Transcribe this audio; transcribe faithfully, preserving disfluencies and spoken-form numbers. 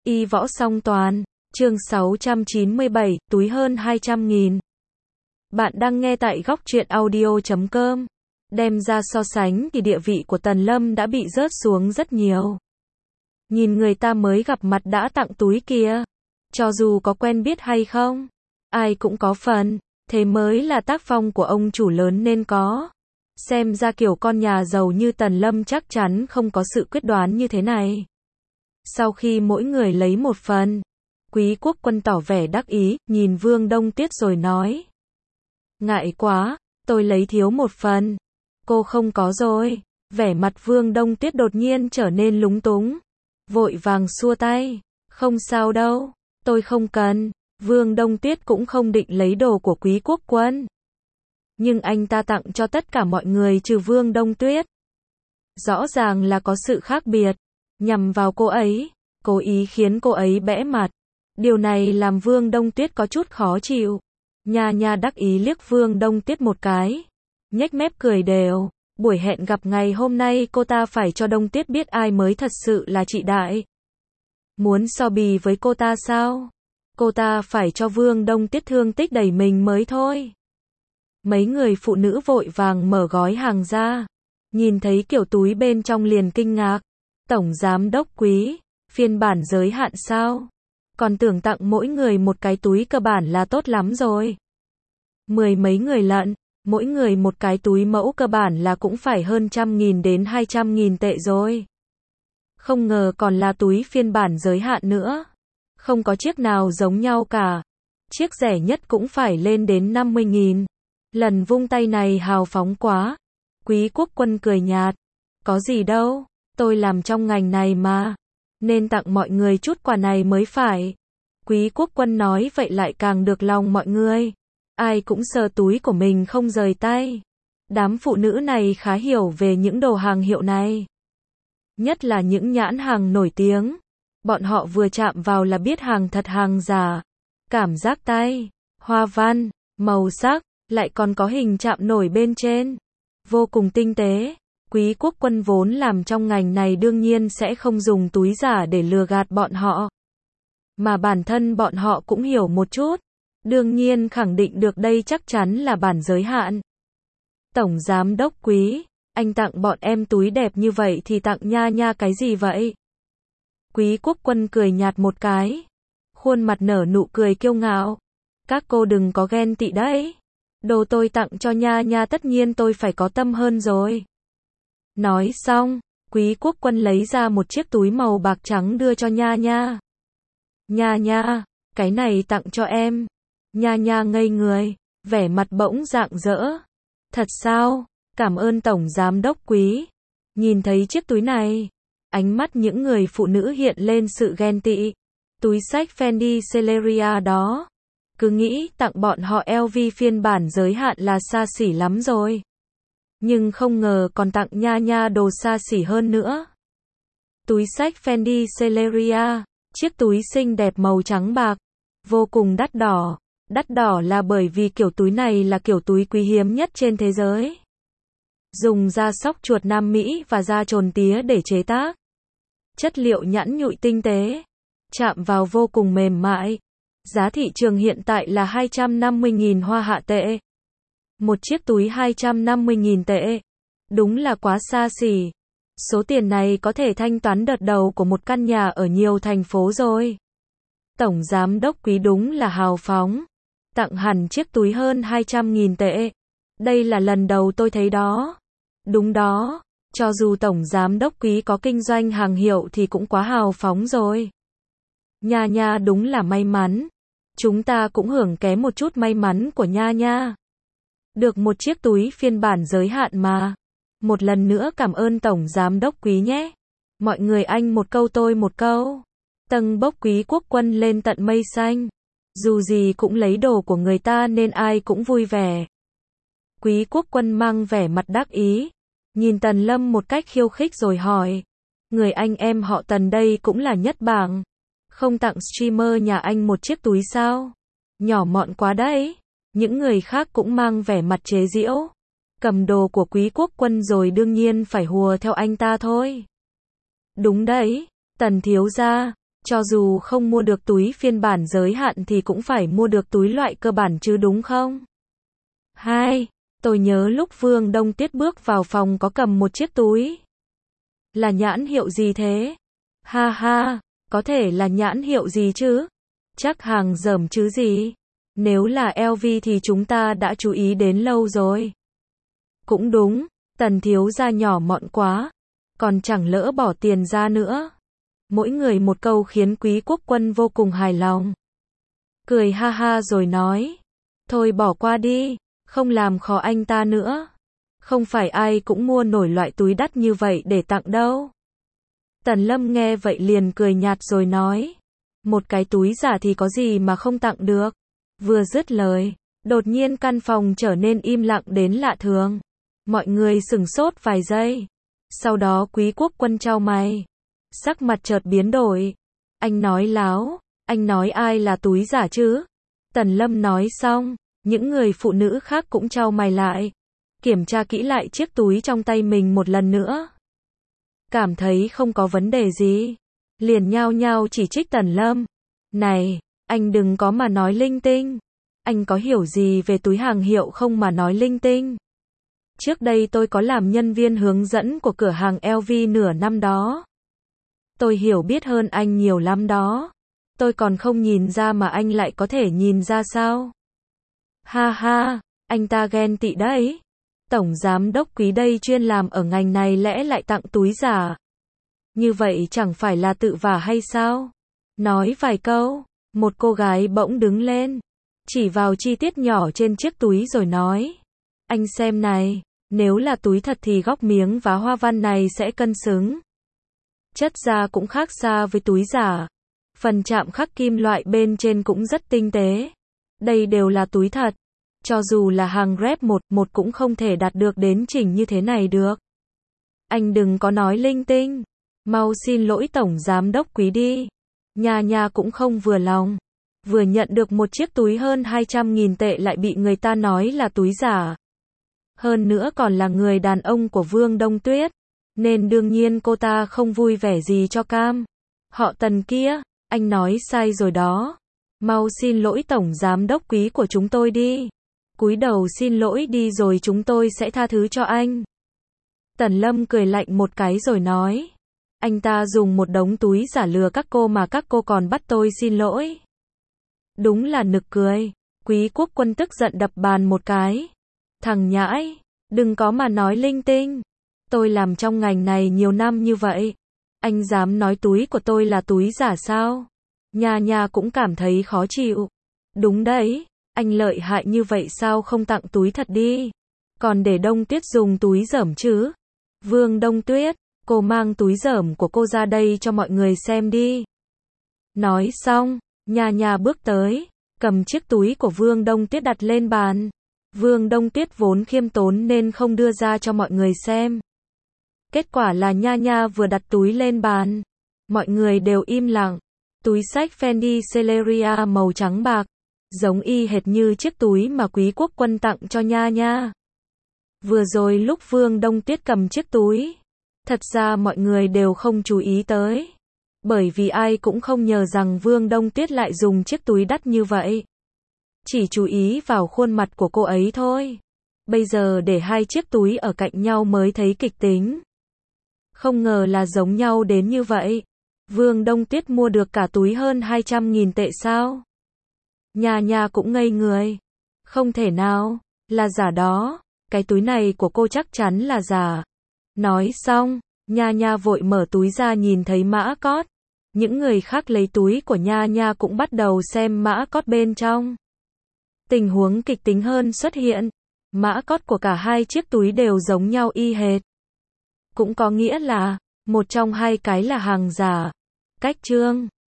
Y võ song toàn, chương sáu trăm chín mươi bảy, túi hơn hai trăm nghìn. Bạn đang nghe tại góc truyện audio chấm com. Đem ra so sánh thì địa vị của Tần Lâm đã bị rớt xuống rất nhiều. Nhìn người ta mới gặp mặt đã tặng túi kia. Cho dù có quen biết hay không, ai cũng có phần, thế mới là tác phong của ông chủ lớn nên có. Xem ra kiểu con nhà giàu như Tần Lâm chắc chắn không có sự quyết đoán như thế này. Sau khi mỗi người lấy một phần, Quý Quốc Quân tỏ vẻ đắc ý, nhìn Vương Đông Tuyết rồi nói. Ngại quá, tôi lấy thiếu một phần. Cô không có rồi. Vẻ mặt Vương Đông Tuyết đột nhiên trở nên lúng túng. Vội vàng xua tay. Không sao đâu, tôi không cần. Vương Đông Tuyết cũng không định lấy đồ của Quý Quốc Quân. Nhưng anh ta tặng cho tất cả mọi người trừ Vương Đông Tuyết. Rõ ràng là có sự khác biệt. Nhằm vào cô ấy, cố ý khiến cô ấy bẽ mặt. Điều này làm Vương Đông Tuyết có chút khó chịu. Nha Nha đắc ý liếc Vương Đông Tuyết một cái, nhếch mép cười đều. Buổi hẹn gặp ngày hôm nay cô ta phải cho Đông Tuyết biết ai mới thật sự là chị đại. Muốn so bì với cô ta sao? Cô ta phải cho Vương Đông Tuyết thương tích đầy mình mới thôi. Mấy người phụ nữ vội vàng mở gói hàng ra. Nhìn thấy kiểu túi bên trong liền kinh ngạc. Tổng giám đốc Quý, phiên bản giới hạn sao? Còn tưởng tặng mỗi người một cái túi cơ bản là tốt lắm rồi. Mười mấy người lận, mỗi người một cái túi mẫu cơ bản là cũng phải hơn trăm nghìn đến hai trăm nghìn tệ rồi. Không ngờ còn là túi phiên bản giới hạn nữa. Không có chiếc nào giống nhau cả. Chiếc rẻ nhất cũng phải lên đến năm mươi nghìn. Lần vung tay này hào phóng quá. Quý Quốc Quân cười nhạt. Có gì đâu, tôi làm trong ngành này mà. Nên tặng mọi người chút quà này mới phải. Quý Quốc Quân nói vậy lại càng được lòng mọi người. Ai cũng sờ túi của mình không rời tay. Đám phụ nữ này khá hiểu về những đồ hàng hiệu này. Nhất là những nhãn hàng nổi tiếng. Bọn họ vừa chạm vào là biết hàng thật hàng giả. Cảm giác tay, hoa văn, màu sắc, lại còn có hình chạm nổi bên trên. Vô cùng tinh tế. Quý Quốc Quân vốn làm trong ngành này đương nhiên sẽ không dùng túi giả để lừa gạt bọn họ. Mà bản thân bọn họ cũng hiểu một chút. Đương nhiên khẳng định được đây chắc chắn là bản giới hạn. Tổng giám đốc Quý, anh tặng bọn em túi đẹp như vậy thì tặng Nha Nha cái gì vậy? Quý Quốc Quân cười nhạt một cái. Khuôn mặt nở nụ cười kiêu ngạo. Các cô đừng có ghen tị đấy. Đồ tôi tặng cho Nha Nha tất nhiên tôi phải có tâm hơn rồi. Nói xong, Quý Quốc Quân lấy ra một chiếc túi màu bạc trắng đưa cho Nha Nha. Nha Nha, cái này tặng cho em. Nha Nha ngây người, vẻ mặt bỗng rạng rỡ. Thật sao? Cảm ơn Tổng Giám đốc Quý. Nhìn thấy chiếc túi này, ánh mắt những người phụ nữ hiện lên sự ghen tị. Túi xách Fendi Celeria đó. Cứ nghĩ tặng bọn họ lờ vê phiên bản giới hạn là xa xỉ lắm rồi. Nhưng không ngờ còn tặng Nha Nha đồ xa xỉ hơn nữa. Túi xách Fendi Celeria, chiếc túi xinh đẹp màu trắng bạc, vô cùng đắt đỏ. Đắt đỏ là bởi vì kiểu túi này là kiểu túi quý hiếm nhất trên thế giới. Dùng da sóc chuột Nam Mỹ và da trồn tía để chế tác. Chất liệu nhẵn nhụi tinh tế, chạm vào vô cùng mềm mại. Giá thị trường hiện tại là hai trăm năm mươi nghìn hoa hạ tệ. Một chiếc túi hai trăm năm mươi nghìn tệ. Đúng là quá xa xỉ. Số tiền này có thể thanh toán đợt đầu của một căn nhà ở nhiều thành phố rồi. Tổng giám đốc Quý đúng là hào phóng. Tặng hẳn chiếc túi hơn hai trăm nghìn tệ. Đây là lần đầu tôi thấy đó. Đúng đó, cho dù Tổng giám đốc Quý có kinh doanh hàng hiệu thì cũng quá hào phóng rồi. Nha Nha đúng là may mắn. Chúng ta cũng hưởng ké một chút may mắn của Nha Nha. Được một chiếc túi phiên bản giới hạn mà. Một lần nữa cảm ơn Tổng Giám đốc Quý nhé. Mọi người anh một câu tôi một câu. Tâng bốc Quý Quốc Quân lên tận mây xanh. Dù gì cũng lấy đồ của người ta nên ai cũng vui vẻ. Quý Quốc Quân mang vẻ mặt đắc ý. Nhìn Tần Lâm một cách khiêu khích rồi hỏi. Người anh em họ Tần đây cũng là nhất bảng. Không tặng streamer nhà anh một chiếc túi sao? Nhỏ mọn quá đấy. Những người khác cũng mang vẻ mặt chế giễu. Cầm đồ của Quý Quốc Quân rồi đương nhiên phải hùa theo anh ta thôi. Đúng đấy, Tần thiếu gia, Cho dù không mua được túi phiên bản giới hạn thì cũng phải mua được túi loại cơ bản chứ đúng không? Hai, tôi nhớ lúc Vương Đông Tuyết bước vào phòng có cầm một chiếc túi. Là nhãn hiệu gì thế? Ha ha, có thể là nhãn hiệu gì chứ? Chắc hàng dởm chứ gì? Nếu là lờ vê thì chúng ta đã chú ý đến lâu rồi. Cũng đúng, Tần thiếu gia nhỏ mọn quá, còn chẳng lỡ bỏ tiền ra nữa. Mỗi người một câu khiến Quý Quốc Quân vô cùng hài lòng. Cười ha ha rồi nói, thôi bỏ qua đi, không làm khó anh ta nữa. Không phải ai cũng mua nổi loại túi đắt như vậy để tặng đâu. Tần Lâm nghe vậy liền cười nhạt rồi nói, một cái túi giả thì có gì mà không tặng được. Vừa dứt lời, đột nhiên căn phòng trở nên im lặng đến lạ thường. Mọi người sửng sốt vài giây. Sau đó Quý Quốc Quân chau mày, sắc mặt chợt biến đổi. Anh nói láo, anh nói ai là túi giả chứ? Tần Lâm nói xong, những người phụ nữ khác cũng chau mày lại, kiểm tra kỹ lại chiếc túi trong tay mình một lần nữa. Cảm thấy không có vấn đề gì, liền nhao nhao chỉ trích Tần Lâm. Này, anh đừng có mà nói linh tinh. Anh có hiểu gì về túi hàng hiệu không mà nói linh tinh? Trước đây tôi có làm nhân viên hướng dẫn của cửa hàng lờ vê nửa năm đó. Tôi hiểu biết hơn anh nhiều lắm đó. Tôi còn không nhìn ra mà anh lại có thể nhìn ra sao? Ha ha, anh ta ghen tị đấy. Tổng giám đốc Quý đây chuyên làm ở ngành này lẽ lại tặng túi giả. Như vậy chẳng phải là tự vả hay sao? Nói vài câu, một cô gái bỗng đứng lên, chỉ vào chi tiết nhỏ trên chiếc túi rồi nói, anh xem này, nếu là túi thật thì góc miếng và hoa văn này sẽ cân xứng. Chất da cũng khác xa với túi giả. Phần chạm khắc kim loại bên trên cũng rất tinh tế. Đây đều là túi thật. Cho dù là hàng rep một một cũng không thể đạt được đến chỉnh như thế này được. Anh đừng có nói linh tinh. Mau xin lỗi Tổng Giám đốc Quý đi. Nhà nhà cũng không vừa lòng. Vừa nhận được một chiếc túi hơn hai trăm nghìn tệ lại bị người ta nói là túi giả. Hơn nữa còn là người đàn ông của Vương Đông Tuyết. Nên đương nhiên cô ta không vui vẻ gì cho cam. Họ Tần kia, anh nói sai rồi đó. Mau xin lỗi Tổng Giám đốc Quý của chúng tôi đi. Cúi đầu xin lỗi đi rồi chúng tôi sẽ tha thứ cho anh. Tần Lâm cười lạnh một cái rồi nói, anh ta dùng một đống túi giả lừa các cô mà các cô còn bắt tôi xin lỗi. Đúng là nực cười. Quý Quốc Quân tức giận đập bàn một cái. Thằng nhãi, đừng có mà nói linh tinh. Tôi làm trong ngành này nhiều năm như vậy. Anh dám nói túi của tôi là túi giả sao? Nhà nhà cũng cảm thấy khó chịu. Đúng đấy, anh lợi hại như vậy sao không tặng túi thật đi? Còn để Đông Tuyết dùng túi dởm chứ? Vương Đông Tuyết, cô mang túi dởm của cô ra đây cho mọi người xem đi. Nói xong, nhà nhà bước tới, cầm chiếc túi của Vương Đông Tuyết đặt lên bàn. Vương Đông Tuyết vốn khiêm tốn nên không đưa ra cho mọi người xem. Kết quả là nha nha vừa đặt túi lên bàn, mọi người đều im lặng. Túi xách Fendi Celeria màu trắng bạc, giống y hệt như chiếc túi mà Quý Quốc Quân tặng cho nha nha. Vừa rồi lúc Vương Đông Tuyết cầm chiếc túi, thật ra mọi người đều không chú ý tới. Bởi vì ai cũng không ngờ rằng Vương Đông Tuyết lại dùng chiếc túi đắt như vậy. Chỉ chú ý vào khuôn mặt của cô ấy thôi. Bây giờ để hai chiếc túi ở cạnh nhau mới thấy kịch tính. Không ngờ là giống nhau đến như vậy. Vương Đông Tuyết mua được cả túi hơn hai trăm nghìn tệ sao? Nhà nhà cũng ngây người. Không thể nào, là giả đó. Cái túi này của cô chắc chắn là giả. Nói xong, Nha Nha vội mở túi ra nhìn thấy mã cót. Những người khác lấy túi của Nha Nha cũng bắt đầu xem mã cót bên trong. Tình huống kịch tính hơn xuất hiện. Mã cót của cả hai chiếc túi đều giống nhau y hệt. Cũng có nghĩa là, một trong hai cái là hàng giả. Cách chương